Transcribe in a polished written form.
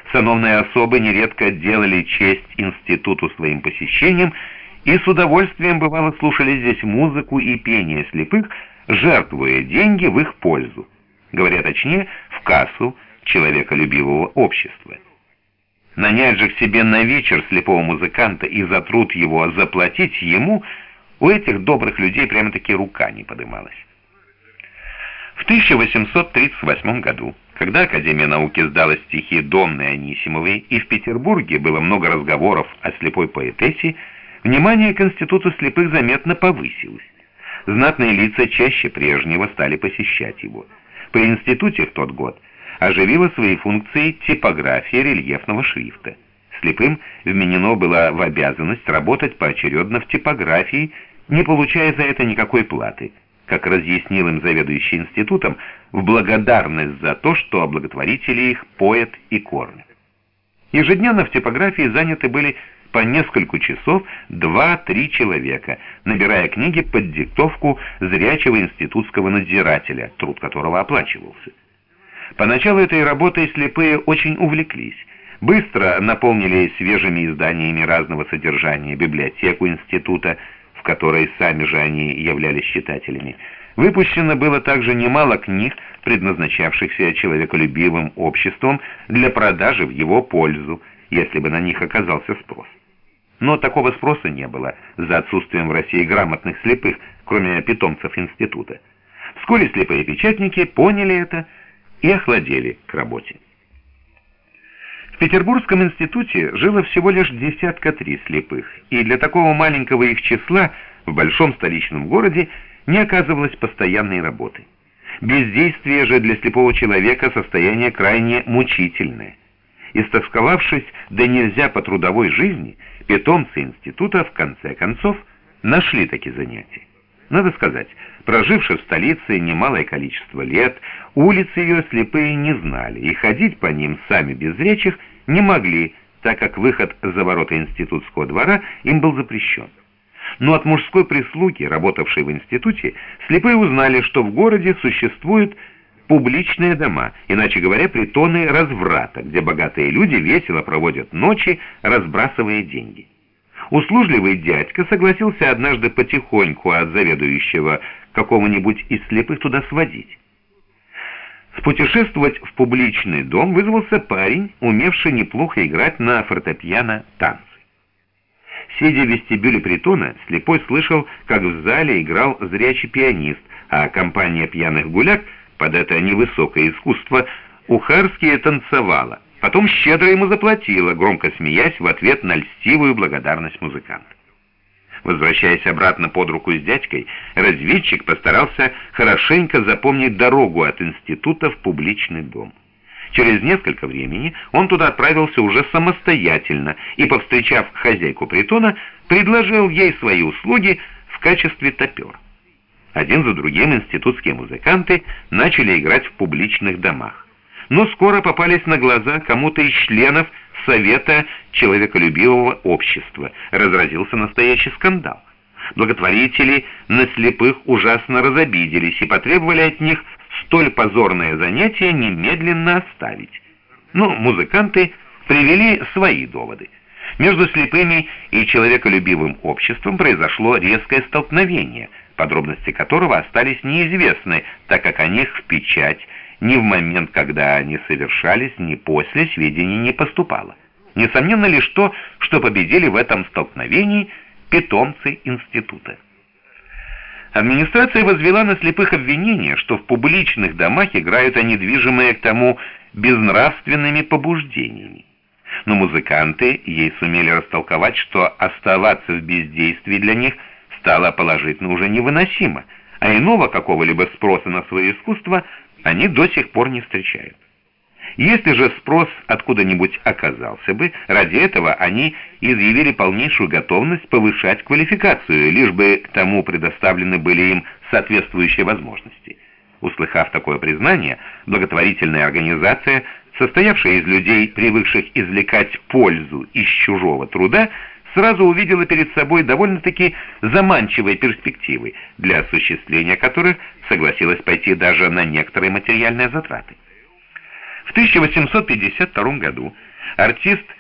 Сановные особы нередко делали честь институту своим посещением и с удовольствием бывало слушали здесь музыку и пение слепых, жертвуя деньги в их пользу, говоря точнее, в кассу человеколюбивого общества. Нанять же к себе на вечер слепого музыканта и за труд его заплатить ему, у этих добрых людей прямо-таки рука не подымалась. В 1838 году, когда Академия науки сдала стихи Домны Анисимовой и в Петербурге было много разговоров о слепой поэтессе, внимание к институту слепых заметно повысилось. Знатные лица чаще прежнего стали посещать его. При институте в тот год оживила свои функции типография рельефного шрифта. Слепым вменено было в обязанность работать поочередно в типографии, не получая за это никакой платы, как разъяснил им заведующий институтом, в благодарность за то, что облаготворители их поят и кормят. Ежедневно в типографии заняты были по несколько часов 2-3 человека, набирая книги под диктовку зрячего институтского надзирателя, труд которого оплачивался. Поначалу этой работой слепые очень увлеклись, быстро наполнили свежими изданиями разного содержания библиотеку института, в которой сами же они являлись читателями. Выпущено было также немало книг, предназначавшихся человеколюбивым обществом для продажи в его пользу, если бы на них оказался спрос. Но такого спроса не было за отсутствием в России грамотных слепых, кроме питомцев института. Вскоре слепые печатники поняли это и охладели к работе. В Петербургском институте жило всего лишь 3 слепых, и для такого маленького их числа в большом столичном городе не оказывалось постоянной работы. Бездействие же для слепого человека состояние крайне мучительное. Истосковавшись да нельзя по трудовой жизни, питомцы института в конце концов нашли такие занятия. Надо сказать, проживши в столице немалое количество лет, улицы ее слепые не знали, и ходить по ним сами без зрячих не могли, так как выход за ворота институтского двора им был запрещен. Но от мужской прислуги, работавшей в институте, слепые узнали, что в городе существуют публичные дома, иначе говоря, притоны разврата, где богатые люди весело проводят ночи, разбрасывая деньги. Услужливый дядька согласился однажды потихоньку от заведующего какого-нибудь из слепых туда сводить. Спутешествовать в публичный дом вызвался парень, умевший неплохо играть на фортепиано танцы. Сидя в вестибюле притона, слепой слышал, как в зале играл зрячий пианист, а компания пьяных гуляк под это невысокое искусство ухарские танцевала. Потом щедро ему заплатила, громко смеясь в ответ на льстивую благодарность музыканта. Возвращаясь обратно под руку с дядькой, разведчик постарался хорошенько запомнить дорогу от института в публичный дом. Через несколько времени он туда отправился уже самостоятельно и, повстречав хозяйку притона, предложил ей свои услуги в качестве топера. Один за другим институтские музыканты начали играть в публичных домах. Но скоро попались на глаза кому-то из членов Совета человеколюбивого общества. Разразился настоящий скандал. Благотворители на слепых ужасно разобиделись и потребовали от них столь позорное занятие немедленно оставить. Но музыканты привели свои доводы. Между слепыми и человеколюбивым обществом произошло резкое столкновение, подробности которого остались неизвестны, так как о них в печать ни в момент, когда они совершались, ни после сведений не поступало. Несомненно лишь то, что победили в этом столкновении питомцы института. Администрация возвела на слепых обвинение, что в публичных домах играют они, движимые к тому безнравственными побуждениями. Но музыканты ей сумели растолковать, что оставаться в бездействии для них стало положительно уже невыносимо, а иного какого-либо спроса на свое искусство они до сих пор не встречают. Если же спрос откуда-нибудь оказался бы, ради этого они изъявили полнейшую готовность повышать квалификацию, лишь бы к тому предоставлены были им соответствующие возможности. Услыхав такое признание, благотворительная организация, состоявшая из людей, привыкших извлекать пользу из чужого труда, сразу увидела перед собой довольно-таки заманчивые перспективы, для осуществления которых согласилась пойти даже на некоторые материальные затраты. В 1852 году Артист